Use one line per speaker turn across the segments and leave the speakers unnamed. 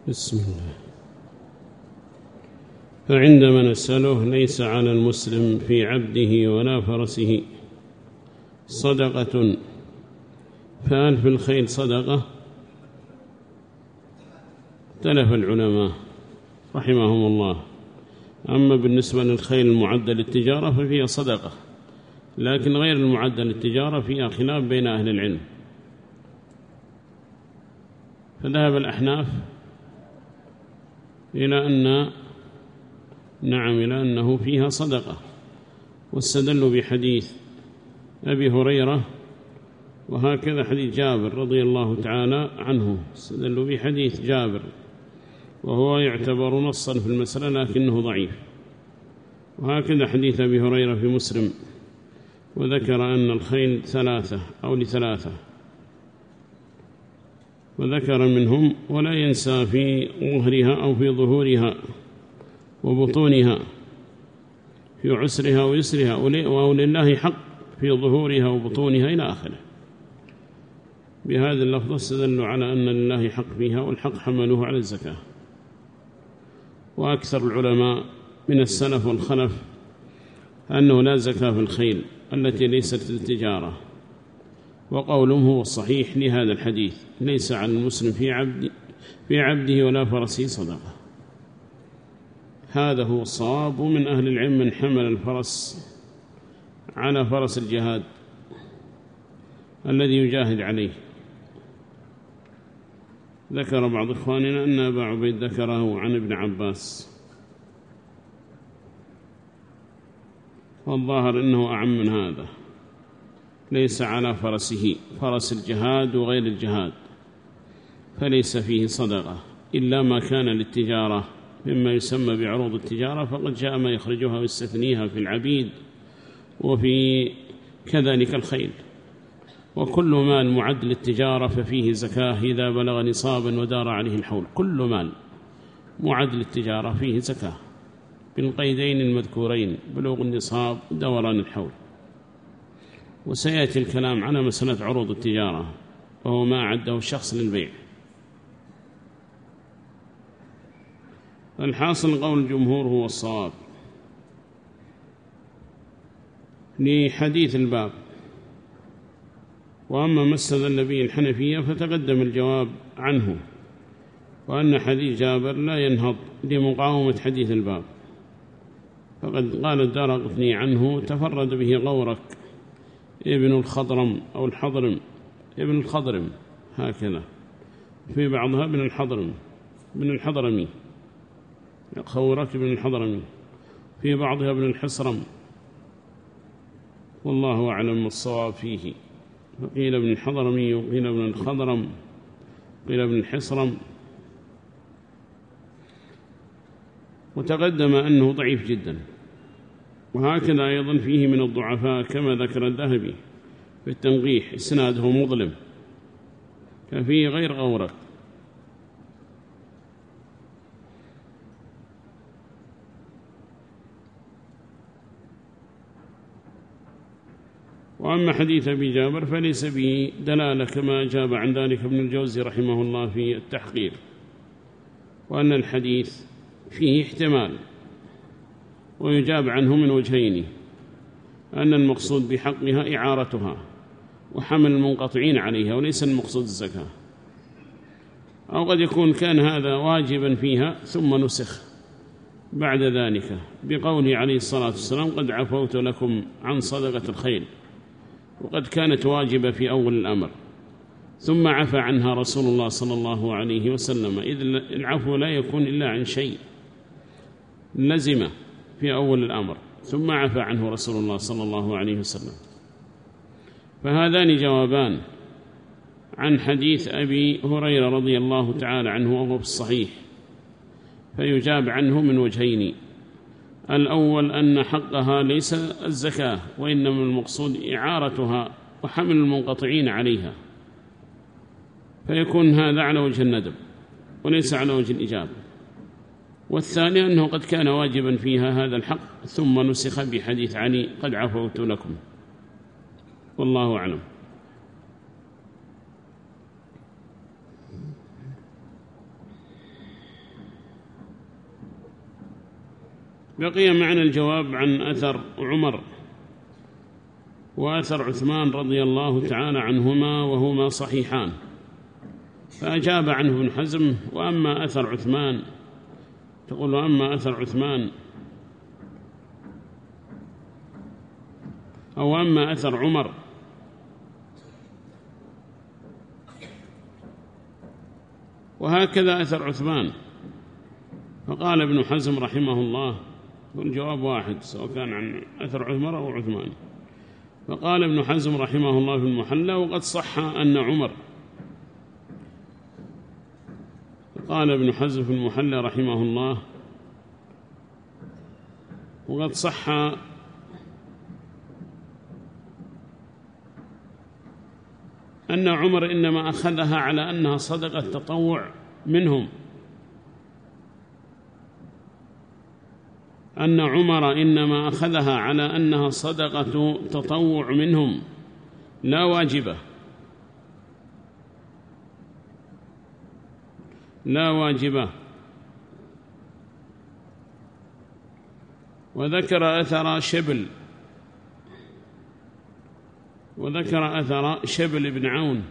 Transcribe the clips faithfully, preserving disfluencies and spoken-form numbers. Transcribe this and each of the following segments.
بسم الله. فعندما نسأله ليس على المسلم في عبده ولا فرسه صدقة، فهل في الخيل صدقة؟ اختلف العلماء رحمهم الله. أما بالنسبة للخيل المعدة للتجارة ففيها صدقة، لكن غير المعدة للتجارة فيها خلاف بين أهل العلم. فذهب الأحناف إلى أن نعم إلى أنه فيها صدقة، واستدلوا بحديث أبي هريرة، وهكذا حديث جابر رضي الله تعالى عنه، استدلوا بحديث جابر وهو يعتبر نصا في المسألة لكنه ضعيف. وهكذا حديث أبي هريرة في مسلم، وذكر أن الخيل ثلاثة أو لثلاثة، وذكر منهم ولا ينسى في ظهرها أو في ظهورها وبطونها، في عسرها ويسرها، ولله حق في ظهورها وبطونها إلى آخره. بهذا اللفظ استدلوا على أن لله حق فيها، والحق حملوه على الزكاة. وأكثر العلماء من السلف والخلف أنه لا زكاة في الخيل التي ليست للتجارة، وقولهم هو الصحيح لهذا الحديث: ليس على المسلم في عبد في عبده ولا فرسه صدقة. هذا هو الصواب. ومن أهل العلم من حمل الفرس على فرس الجهاد الذي يجاهد عليه. ذكر بعض إخواننا أن أبا عبيد ذكره عن ابن عباس، والظاهر أنه أعم من هذا. ليس على فرسه، فرس الجهاد وغير الجهاد، فليس فيه صدقة إلا ما كان للتجارة مما يسمى بعروض التجارة، فقد جاء ما يخرجها ويستثنيها في العبيد وفي كذلك الخيل. وكل مال معد للتجارة ففيه زكاة إذا بلغ نصابا ودار عليه الحول. كل مال معد للتجارة فيه زكاة بالقيدين المذكورين: بلوغ النصاب ودوران الحول. وسيأتي الكلام على مسألة عروض التجارة، وهو ما أعده الشخص للبيع. الحاصل قول الجمهور هو الصواب لحديث الباب. وأما ما استدل به الحنفية فتقدم الجواب عنه، وأن حديث جابر لا ينهض لمقاومة حديث الباب. فقد قال الدارقطني عنه: تفرد به غورك ابن الخضرم أو الحضرم، ابن الخضرم هكذا، في بعضها ابن الحضرم ابن الحضرمي، غورك ابن الحضرمي، في بعضها ابن الحصرم، والله أعلم الصواب فيه. فقيل ابن الحضرمي وقيل ابن الخضرم وقيل ابن الحصرم. وتقدم أنه ضعيف جدا. وهكذا أيضا فيه من الضعفاء كما ذكر الذهبي في التنقيح: إسناده مظلم، ففيه غير غورك. وأما حديث أبي جابر فليس به دلالة، كما أجاب عن ذلك ابن الجوزي رحمه الله في التحقير، وأن الحديث فيه احتمال. ويجاب عنه من وجهين: أن المقصود بحقها إعارتها وحمل المنقطعين عليها، وليس المقصود الزكاة. أو قد يكون كان هذا واجبا فيها ثم نسخ بعد ذلك بقوله عليه الصلاة والسلام: قد عفوت لكم عن صدقة الخيل، وقد كانت واجبة في أول الأمر ثم عفى عنها رسول الله صلى الله عليه وسلم. إذ العفو لا يكون إلا عن شيء لزم في أول الأمر ثم عفى عنه رسول الله صلى الله عليه وسلم. فهذان جوابان عن حديث أبي هريرة رضي الله تعالى عنه وهو في الصحيح، فيجاب عنه من وجهين: الأول أن حقها ليس الزكاة، وإنما المقصود إعارتها وحمل المنقطعين عليها، فيكون هذا على وجه الندب وليس على وجه الإجابة. والثاني أنه قد كان واجبا فيها هذا الحق ثم نسخ بحديث علي: قد عفوت لكم. والله أعلم. بقي معنى الجواب عن أثر عمر وأثر عثمان رضي الله تعالى عنهما وهما صحيحان، فأجاب عنه ابن حزم: وأما أثر عثمان، تقول وأما أثر عثمان أو أما أثر عمر وهكذا أثر عثمان. فقال ابن حزم رحمه الله، والجواب واحد سواء كان عن أثر عمر أو عثمان. فقال ابن حزم رحمه الله في المحلى: وقد صح أن عمر قال ابن حزم في المحلى رحمه الله: وقد صح أن عمر إنما أخذها على أنها صدقة تطوع منهم، أن عمر إنما أخذها على أنها صدقة تطوع منهم لا واجبة لا واجبة. وذكر أثر شبل وذكر أثر شبل بن عون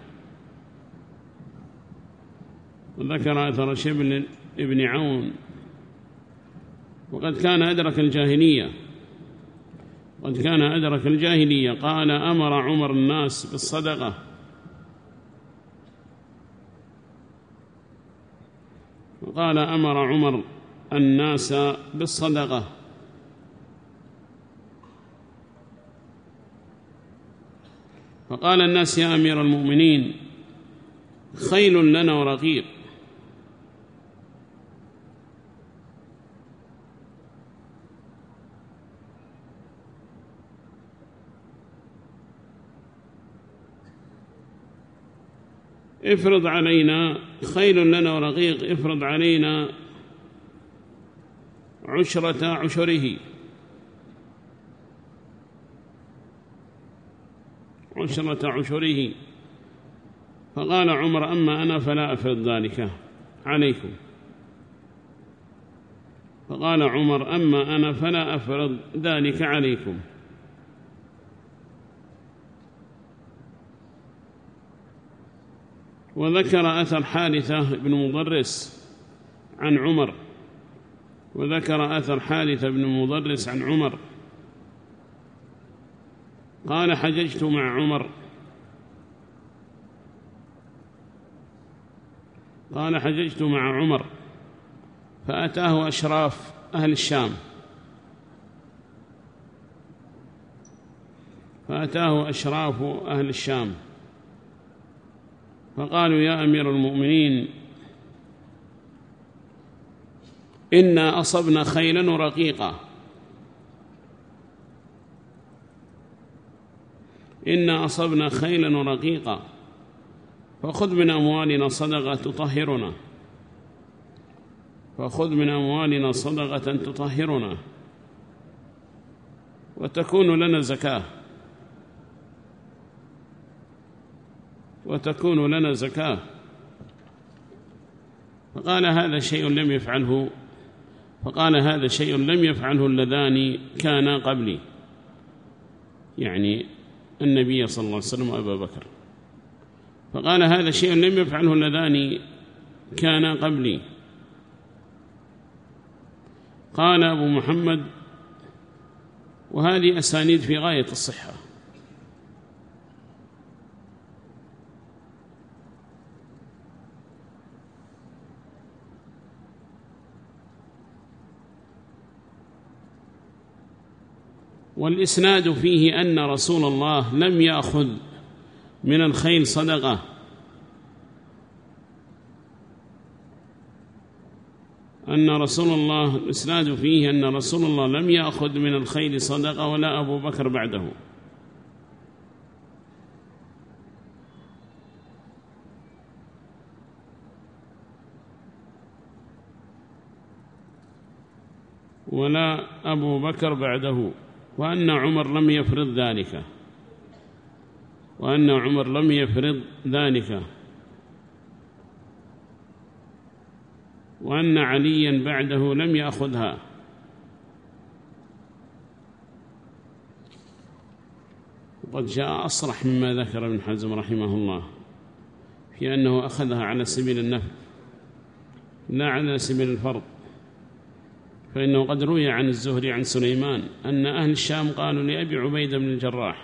وذكر أثر شبل بن عون وقد كان أدرك الجاهلية قد كان أدرك الجاهلية قال: أمر عمر الناس بالصدقة وقال أمر عمر الناس بالصدقة فقال الناس: يا أمير المؤمنين، خيل لنا ورقيق، افرض علينا خيل لنا ورقيق افرض علينا عشرة عشره عشرة عشره فقال عمر: أما أنا فلا أفرض ذلك عليكم. فقال عمر: أما أنا فلا أفرض ذلك عليكم. وذكر أثر حارثة بن مضرس عن عمر وذكر أثر حارثة بن مضرس عن عمر قال: حججت مع عمر قال حججت مع عمر فأتاه أشراف أهل الشام فأتاه أشراف أهل الشام فقالوا: يا أمير المؤمنين، إنا أصبنا خيلا ورقيقا إنا أصبنا خيلا ورقيقا فخذ من أموالنا صدقة تطهرنا فخذ من أموالنا صدقة تطهرنا وتكون لنا زكاة وتكون لنا زكاة فقال: هذا شيء لم يفعله فقال هذا شيء لم يفعله اللذان كانا قبلي، يعني النبي صلى الله عليه وسلم وأبا بكر. فقال: هذا شيء لم يفعله اللذان كانا قبلي. قال أبو محمد: وهذه أسانيد في غاية الصحة. والإسناد فيه أن رسول الله لم يأخذ من الخيل صدقة أن رسول الله الإسناد فيه أن رسول الله لم يأخذ من الخيل صدقة ولا أبو بكر بعده. ولا أبو بكر بعده وأن عمر لم يفرض ذلك وأن عمر لم يفرض ذلك وأن عليا بعده لم يأخذها قد جاء أصرح مما ذكر ابن حزم رحمه الله في أنه أخذها على سبيل النفل لا على سبيل الفرض، فإنه قد روي عن الزهري عن سليمان أن أهل الشام قالوا لأبي عبيدة بن الجراح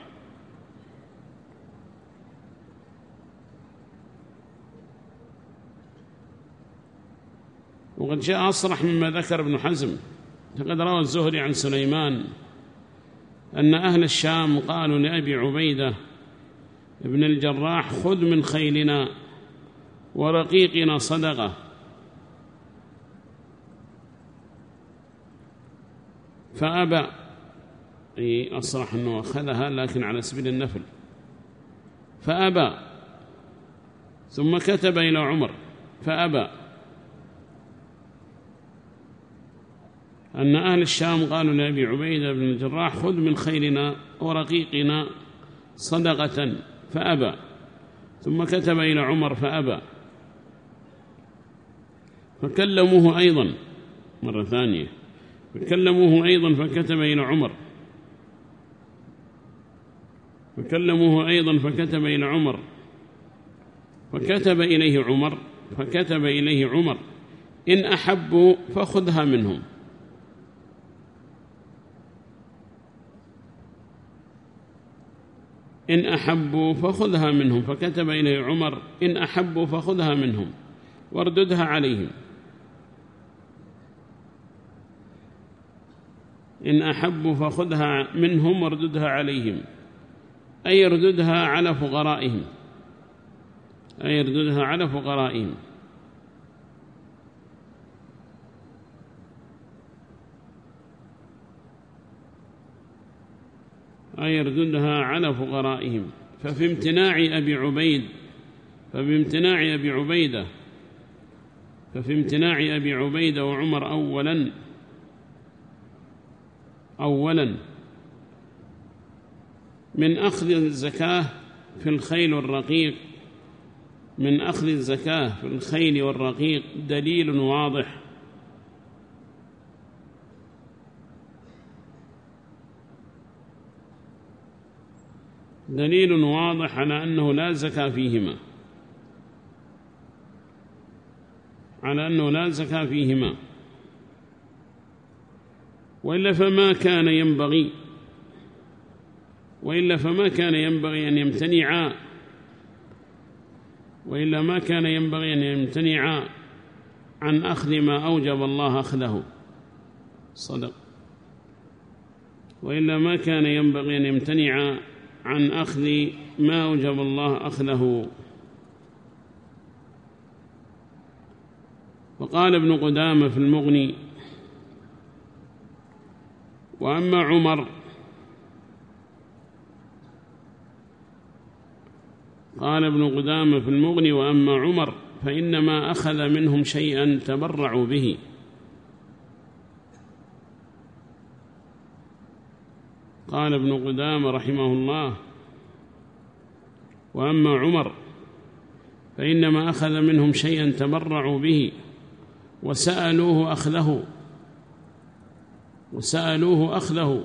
وقد جاء أصرح مما ذكر ابن حزم، فقد روى الزهري عن سليمان أن أهل الشام قالوا لأبي عبيدة بن الجراح خذ من خيلنا ورقيقنا صدقة، فأبى، أي أصرح أنه أخذها لكن على سبيل النفل، فأبى، ثم كتب إلى عمر فأبى، أن أهل الشام قالوا لأبي عبيدة بن الجراح خذ من خيلنا ورقيقنا صدقة، فأبى، ثم كتب إلى عمر فأبى، فكلموه أيضا مرة ثانية، فكلموه أيضا فكتب إلى عمر، فكلموه أيضا فكتب إلى عمر، فكتب إليه عمر فكتب إليه عمر إن أحبوا فخذها منهم، إن أحبوا فخذها منهم، فكتب إليه عمر إن أحبوا فخذها منهم وارددها عليهم، إن أحبوا فخذها منهم وارددها عليهم، أي يرددها على فقرائهم، أي يرددها على فقرائهم. أي يرددها على فقرائهم. ففي امتناع أبي عبيد ففي امتناع أبي عبيدة ففي امتناع أبي عبيدة وعمر أولا أولا من أخذ الزكاة في الخيل والرقيق من أخذ الزكاة في الخيل والرقيق دليل واضح دليل واضح على أنه لا زكاة فيهما على أنه لا زكاة فيهما وإلا فما كان ينبغي وإلا فما كان ينبغي أن يمتنع وإلا ما كان ينبغي أن يمتنع عن أخذ ما أوجب الله أخذه صدق وإلا ما كان ينبغي أن يمتنع عن أخذ ما أوجب الله أخذه. وقال ابن قدامة في المغني وأما عمر قال ابن قدامة في المغني وأما عمر فإنما أخذ منهم شيئا تبرعوا به قال ابن قدامة رحمه الله وأما عمر فإنما أخذ منهم شيئا تبرعوا به وسألوه أخذه وسألوه أخذه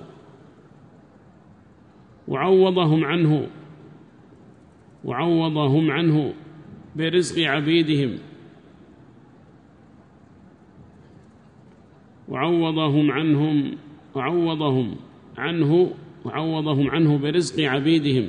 وعوضهم عنه وعوضهم عنه برزق عبيدهم وعوضهم عنهم وعوضهم عنه وعوضهم عنه برزق عبيدهم.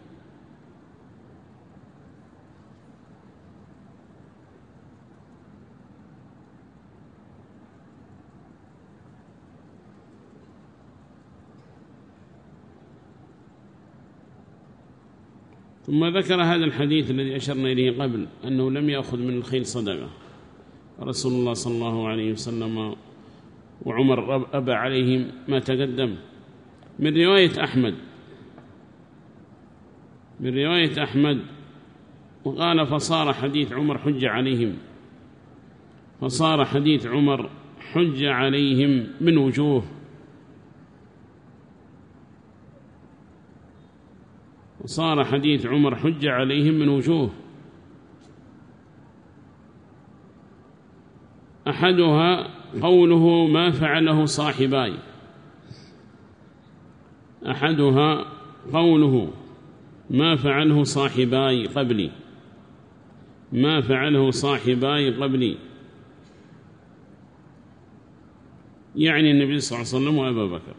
ثم ذكر هذا الحديث الذي أشرنا إليه قبل أنه لم يأخذ من الخيل صدقة رسول الله صلى الله عليه وسلم وعمر أبى عليهم ما تقدم من رواية أحمد من رواية أحمد وقال فصار حديث عمر حج عليهم فصار حديث عمر حج عليهم من وجوه وصار حديث عمر حج عليهم من وجوه أحدها قوله ما فعله صاحباي أحدها قوله ما فعله صاحباي قبلي، ما فعله صاحباي قبلي يعني النبي صلى الله عليه وسلم وأبا بكر،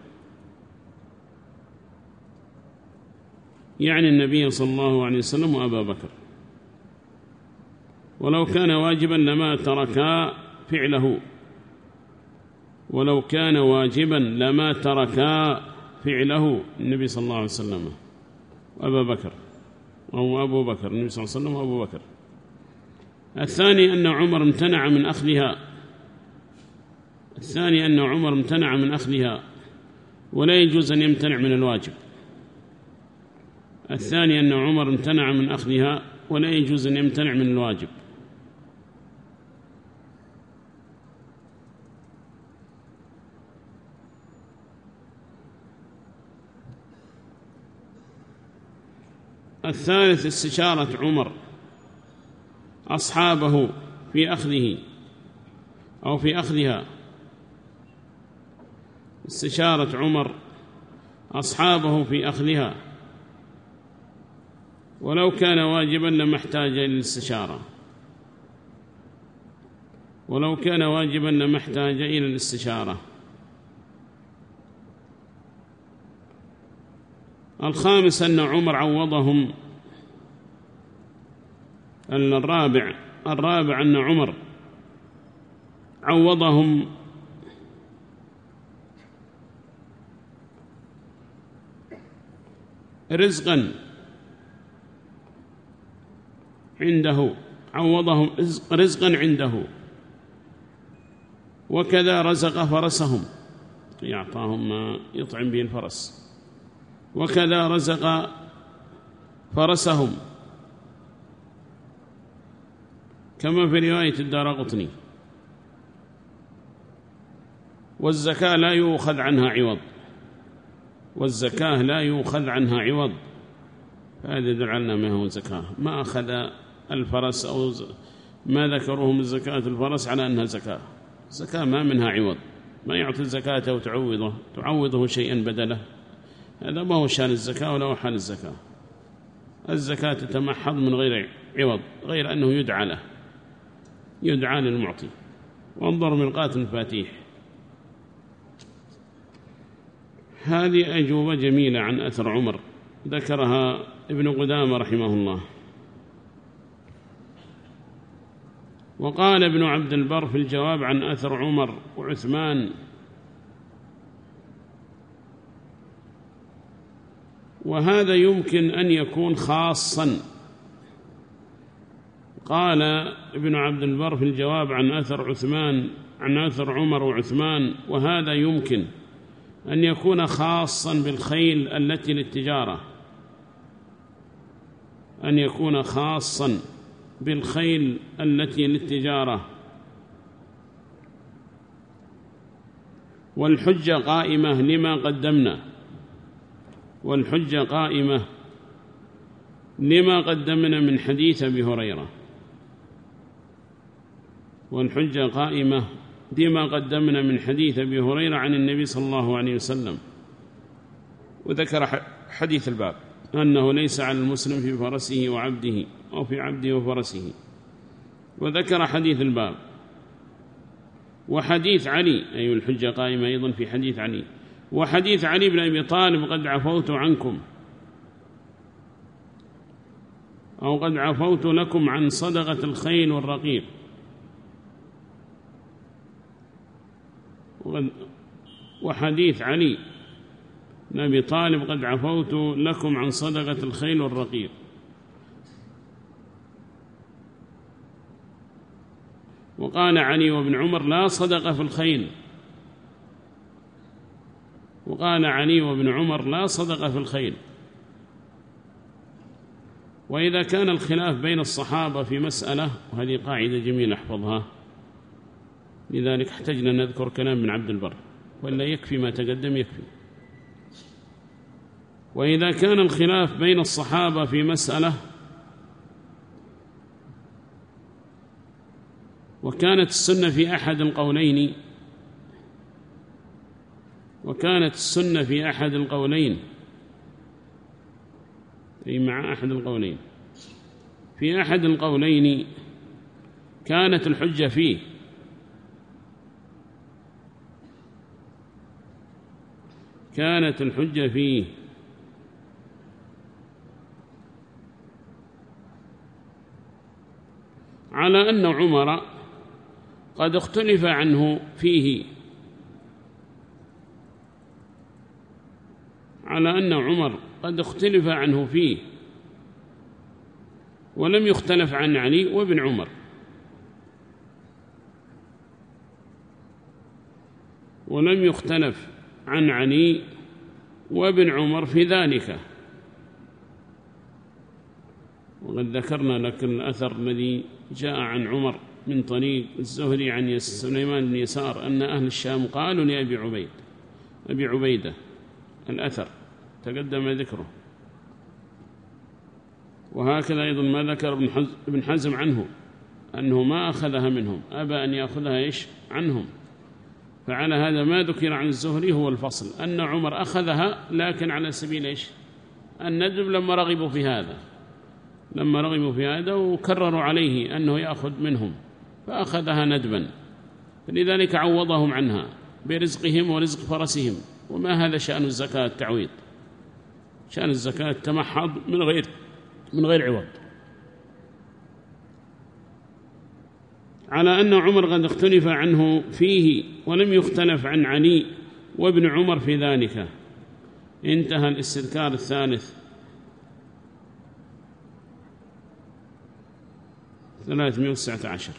يعني النبي صلى الله عليه وسلم وأبا بكر. ولو كان واجبا لما تركا فعله، ولو كان واجبا لما تركا فعله النبي صلى الله عليه وسلم وأبا بكر أو أبو بكر، النبي صلى الله عليه وسلم وأبو بكر. الثاني أن عمر امتنع من أخذها، الثاني أن عمر امتنع من أخذها ولا يجوز أن يمتنع من الواجب. الثاني أن عمر امتنع من أخذها ولا يجوز أن يمتنع من الواجب. الثالث استشارة عمر أصحابه في أخذه أو في أخذها، استشارة عمر أصحابه في أخذها، ولو كان واجبا لما احتاج إلى الاستشارة، ولو كان واجبا لما احتاج إلى الاستشارة. الخامس أن عمر عوضهم، أن الرابع الرابع أن عمر عوضهم رزقا عنده، عوضهم رزقا عنده، وكذا رزق فرسهم، يعطاهم ما يطعم به الفرس، وكذا رزق فرسهم كما في رواية الدارقطني. والزكاة لا يؤخذ عنها عوض، والزكاة لا يؤخذ عنها عوض، فهذا يدل على ما هو زكاة. ما أخذ الفرس أو ما ذكروه من زكاة الفرس على أنها زكاة، زكاة ما منها عوض، ما يعطي الزكاة وتعوضه تعوضه شيئا بدله، هذا ما هو شان الزكاة ولا هو حال الزكاة. الزكاة تتمحض من غير عوض، غير أنه يدعى له، يدعى للمعطي. وانظر مرقاة المفاتيح، هذه أجوبة جميلة عن أثر عمر ذكرها ابن قدامة رحمه الله. وقال ابن عبد البر في الجواب عن أثر عمر وعثمان: وهذا يمكن أن يكون خاصا. قال ابن عبد البر في الجواب عن أثر عثمان عن أثر عمر وعثمان: وهذا يمكن أن يكون خاصا بالخيل التي للتجارة، أن يكون خاصا بالخيل التي للتجارة. والحجة قائمة لما قدمنا، والحجة قائمة لما قدمنا من حديث أبي هريرة، والحجة قائمة لما قدمنا من حديث أبي هريرة عن النبي صلى الله عليه وسلم. وذكر حديث الباب أنه ليس على المسلم في فرسه وعبده أو في عبده وفرسه، وذكر حديث الباب وحديث علي، أي الحجة قائمة أيضا في حديث علي، وحديث علي بن أبي طالب: قد عفوت عنكم أو قد عفوت لكم عن صدقة الخيل والرقيق. وحديث علي بن أبي طالب: قد عفوت لكم عن صدقة الخيل والرقيق. وقال علي وابن عمر: لا صدقة في الخيل. وقال علي وابن عمر: لا صدقة في الخيل. وإذا كان الخلاف بين الصحابة في مسألة، وهذه قاعدة جميلة احفظها، لذلك احتجنا نذكر كلام ابن عبد البر، ولا يكفي ما تقدم يكفي. وإذا كان الخلاف بين الصحابة في مسألة وكانت السنة في أحد القولين وكانت السنة في أحد القولين أي مع أحد القولين. في أحد القولين كانت الحجة فيه، كانت الحجة فيه على أن عمر قد اختلف عنه فيه، على أن عمر قد اختلف عنه فيه ولم يختلف عن علي وابن عمر، ولم يختلف عن علي وابن عمر في ذلك. وقد ذكرنا لك الأثر الذي جاء عن عمر من طريق الزهري عن سليمان بن يسار أن أهل الشام قالوا لأبي عبيد أبي عبيدة، الأثر تقدم ذكره. وهكذا أيضا ما ذكر ابن حزم عنه أنه ما أخذها منهم، أبى أن يأخذها إيش عنهم. فعلى هذا ما ذكر عن الزهري هو الفصل، أن عمر أخذها لكن على سبيل إيش الندب لما رغبوا في هذا، لما رغبوا في هذا وكرروا عليه أنه يأخذ منهم فأخذها ندبا، فلذلك عوضهم عنها برزقهم ورزق فرسهم. وما هذا شأن الزكاة التعويض، شأن الزكاة تمحض من غير من غير عوض. على أن عمر قد اختلف عنه فيه ولم يختلف عن علي وابن عمر في ذلك. انتهى الاستذكار الثالث. ثلاثمائة وتسعة عشر.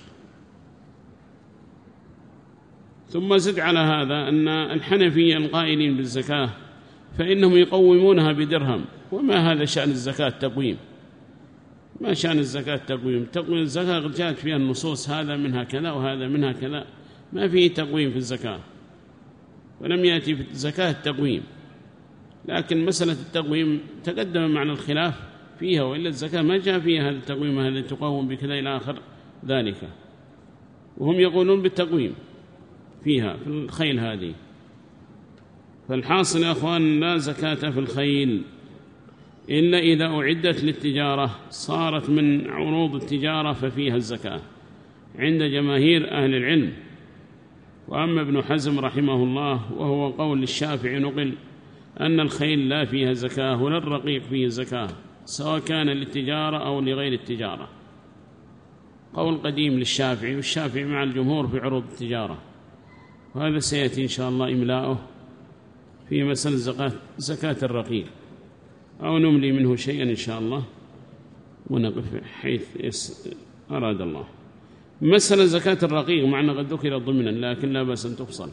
ثم زد على هذا أن الحنفية القائلين بالزكاة فإنهم يقومونها بدرهم. وما هذا شأن الزكاة التقويم؟ ما شأن الزكاة التقويم؟ تقويم الزكاة جاءت فيها النصوص هذا منها كذا وهذا منها كذا، ما فيه تقويم في الزكاة، ولم يأتي في الزكاة التقويم. لكن مسألة التقويم تقدم معنى الخلاف فيها، وإلا الزكاة ما جاء فيها هذا التقويم هذا تقوم بكذا إلى آخر ذلك. وهم يقولون بالتقويم فيها في الخيل هذه. فالحاصل يا أخوان لا زكاة في الخيل إلا إذا أعدت للتجارة، صارت من عروض التجارة ففيها الزكاة عند جماهير أهل العلم. وأما ابن حزم رحمه الله وهو قول للشافعي نقل أن الخيل لا فيها زكاة ولا الرقيق فيه زكاة، سواء كان للتجارة أو لغير التجارة. قول قديم للشافعي، والشافعي مع الجمهور في عروض التجارة. وهذا سيأتي إن شاء الله إملاؤه في مسألة زكاة, زكاة الرقيق، أو نملي منه شيئا إن شاء الله ونقف حيث أراد الله. مسألة زكاة الرقيق معنا قد ذكر ضمنا لكن لا بأس أن تفصل.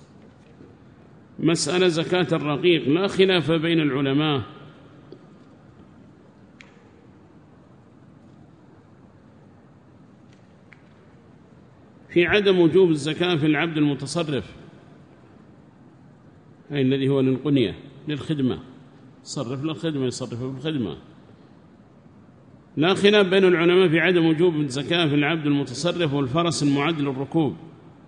مسألة زكاة الرقيق لا خلاف بين العلماء في عدم وجوب الزكاة في العبد المتصرف، أي الذي هو للقنية للخدمة، صرف للخدمة يصرف بالخدمة. لا خلاف بين العلماء في عدم وجوب الزكاة في العبد المتصرف والفرس المعد للركوب،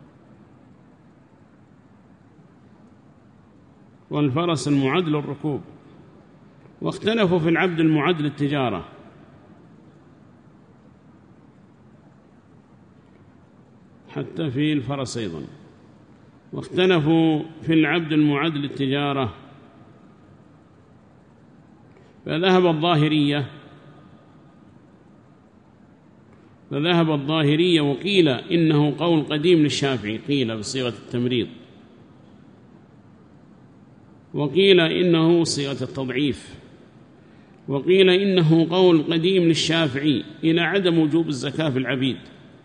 والفرس المعد للركوب. واختلفوا في العبد المعد للتجارة، حتى في الفرس أيضا. واختلفوا في العبد المعد للتجارة، فذهب الظاهرية فذهب الظاهرية وقيل إنه قول قديم للشافعي، قيل بصيغة التمريض، وقيل إنه صيغة التضعيف، وقيل إنه قول قديم للشافعي إلى عدم وجوب الزكاة في العبيد،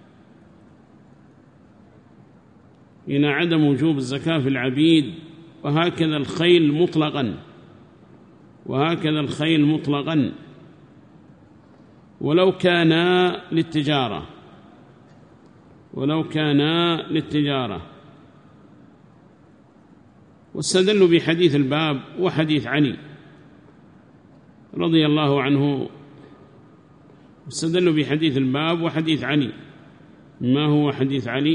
إلى عدم وجوب الزكاة في العبيد. وهكذا الخيل مطلقا، وهكذا الخيل مطلقا ولو كان للتجارة، ولو كان للتجارة. واستدلوا بحديث الباب وحديث علي رضي الله عنه، واستدلوا بحديث الباب وحديث علي. ما هو حديث علي؟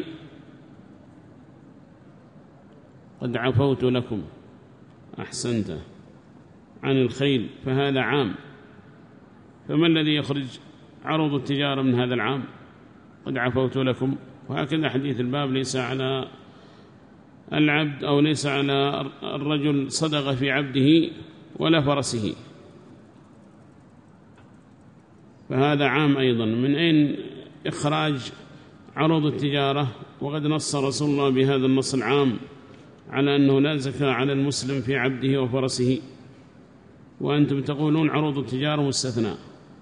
قد عفوت لكم، أحسنت، عن الخيل، فهذا عام فما الذي يخرج عروض التجارة من هذا العام؟ قد عفوت لكم. وهكذا حديث الباب ليس على العبد أو ليس على الرجل صدقة في عبده ولا فرسه، فهذا عام أيضا. من أين إخراج عروض التجارة؟ وقد نص رسول الله بهذا النص العام على أنه لا زكاة على المسلم في عبده وفرسه، وأنتم تقولون عروض التجارة مستثناء،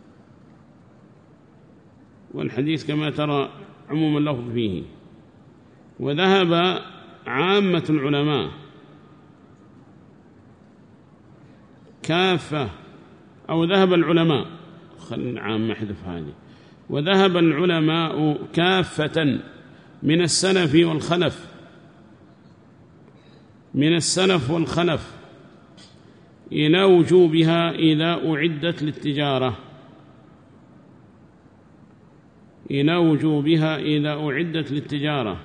والحديث كما ترى عموم اللفظ فيه. وذهب عامة العلماء كافة، أو ذهب العلماء، خلنا عام محذف هذه، وذهب العلماء كافة من السلف والخلف من السلف والخلف إلى وجوبها إذا أعدت للتجارة إلى وجوبها إذا أعدت للتجارة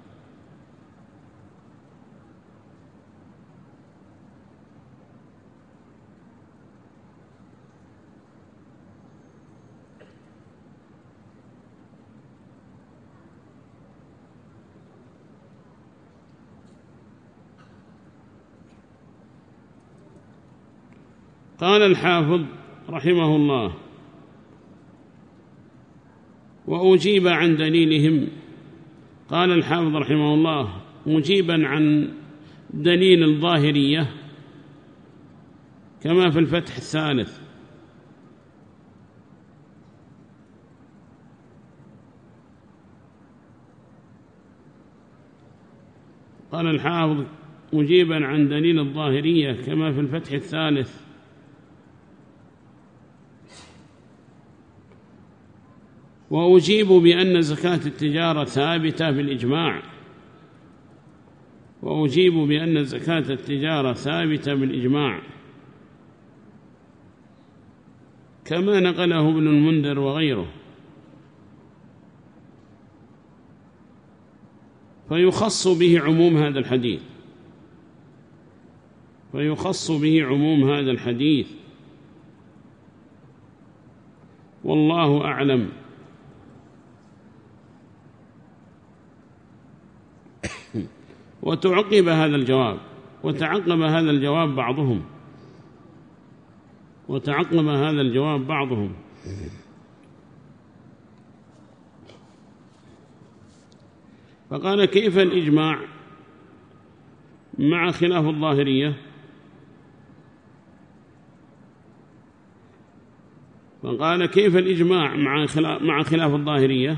قال الحافظ رحمه الله: وأجيب عن دليلهم. قال الحافظ رحمه الله مجيبا عن دليل الظاهرية كما في الفتح الثالث: قال الحافظ مجيبا عن دليل الظاهرية كما في الفتح الثالث: وأجيب بأن زكاة التجارة ثابتة بالإجماع وأجيب بأن زكاة التجارة ثابتة بالإجماع كما نقله ابن المنذر وغيره، فيخص به عموم هذا الحديث فيخص به عموم هذا الحديث والله أعلم. وتعقب هذا الجواب وتعقب هذا الجواب بعضهم وتعقب هذا الجواب بعضهم فقال: كيف الإجماع مع خلاف الظاهرية؟ فقال: كيف الإجماع مع خلاف, مع خلاف الظاهرية؟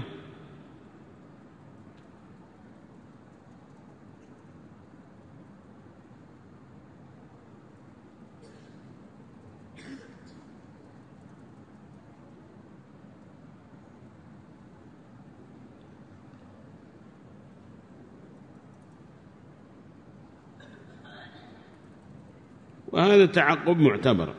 وهذا تعقب معتبر.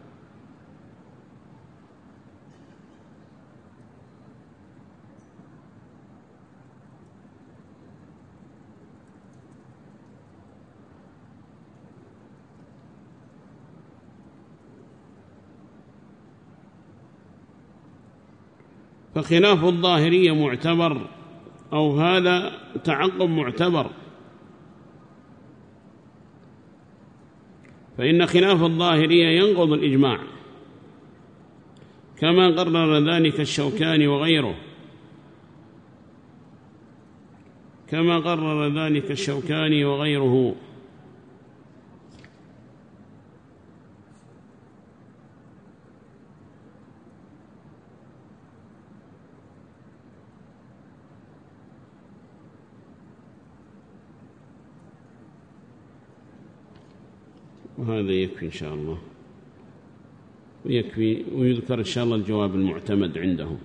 فخلاف الظاهرية معتبر، أو هذا تعقب معتبر، فإن خلاف الظاهرية ينقض الإجماع كما قرر ذلك الشوكاني وغيره كما قرر ذلك الشوكاني وغيره وهذا يكفي إن شاء الله، ويكفي. ويذكر إن شاء الله الجواب المعتمد عندهم،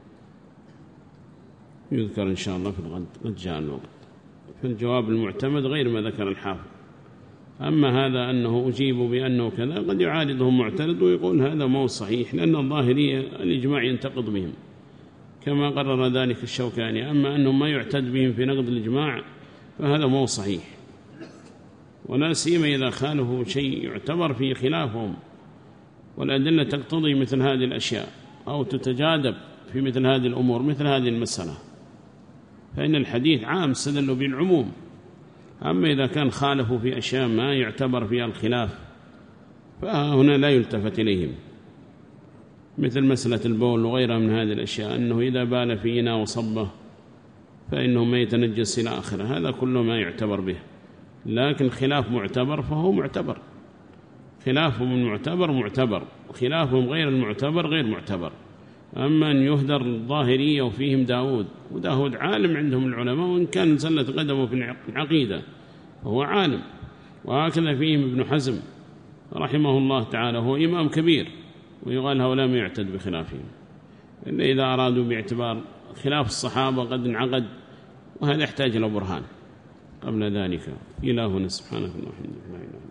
يذكر إن شاء الله في الغد، قد جاء الوقت. في الجواب المعتمد غير ما ذكر الحافظ. أما هذا أنه أجيب بأنه كذا قد يعارضهم معترض ويقول هذا مو صحيح، لأن الظاهرية الإجماع ينتقض بهم كما قرر ذلك الشوكاني. أما أنهم ما يعتد بهم في نقض الإجماع فهذا مو صحيح، ولا سيما إذا خالفوا شيء يعتبر فيه خلافهم والأدلة تقتضي مثل هذه الأشياء أو تتجاذب في مثل هذه الأمور مثل هذه المسألة، فإن الحديث عام استدل بالعموم. أما إذا كان خالفوا في أشياء ما يعتبر فيها الخلاف فهنا لا يلتفت إليهم، مثل مسألة البول وغيرها من هذه الأشياء، أنه إذا بال في إناء وصبه فإنه ما يتنجس إلى آخره، هذا كله ما يعتبر به. لكن خلاف معتبر فهو معتبر، خلافهم المعتبر معتبر، خلافهم غير المعتبر غير معتبر. أما أن يهدر الظاهرية وفيهم داود، وداود عالم عندهم العلماء، وإن كان زلت قدمه في العقيدة فهو عالم. وهكذا فيهم ابن حزم رحمه الله تعالى، هو إمام كبير، ويقال هؤلاء ما يعتد بخلافهم إلا إذا أرادوا باعتبار خلاف الصحابة قد انعقد، وهذا يحتاج إلى برهان قبل ذلك. إلهنا سبحانه وتعالى.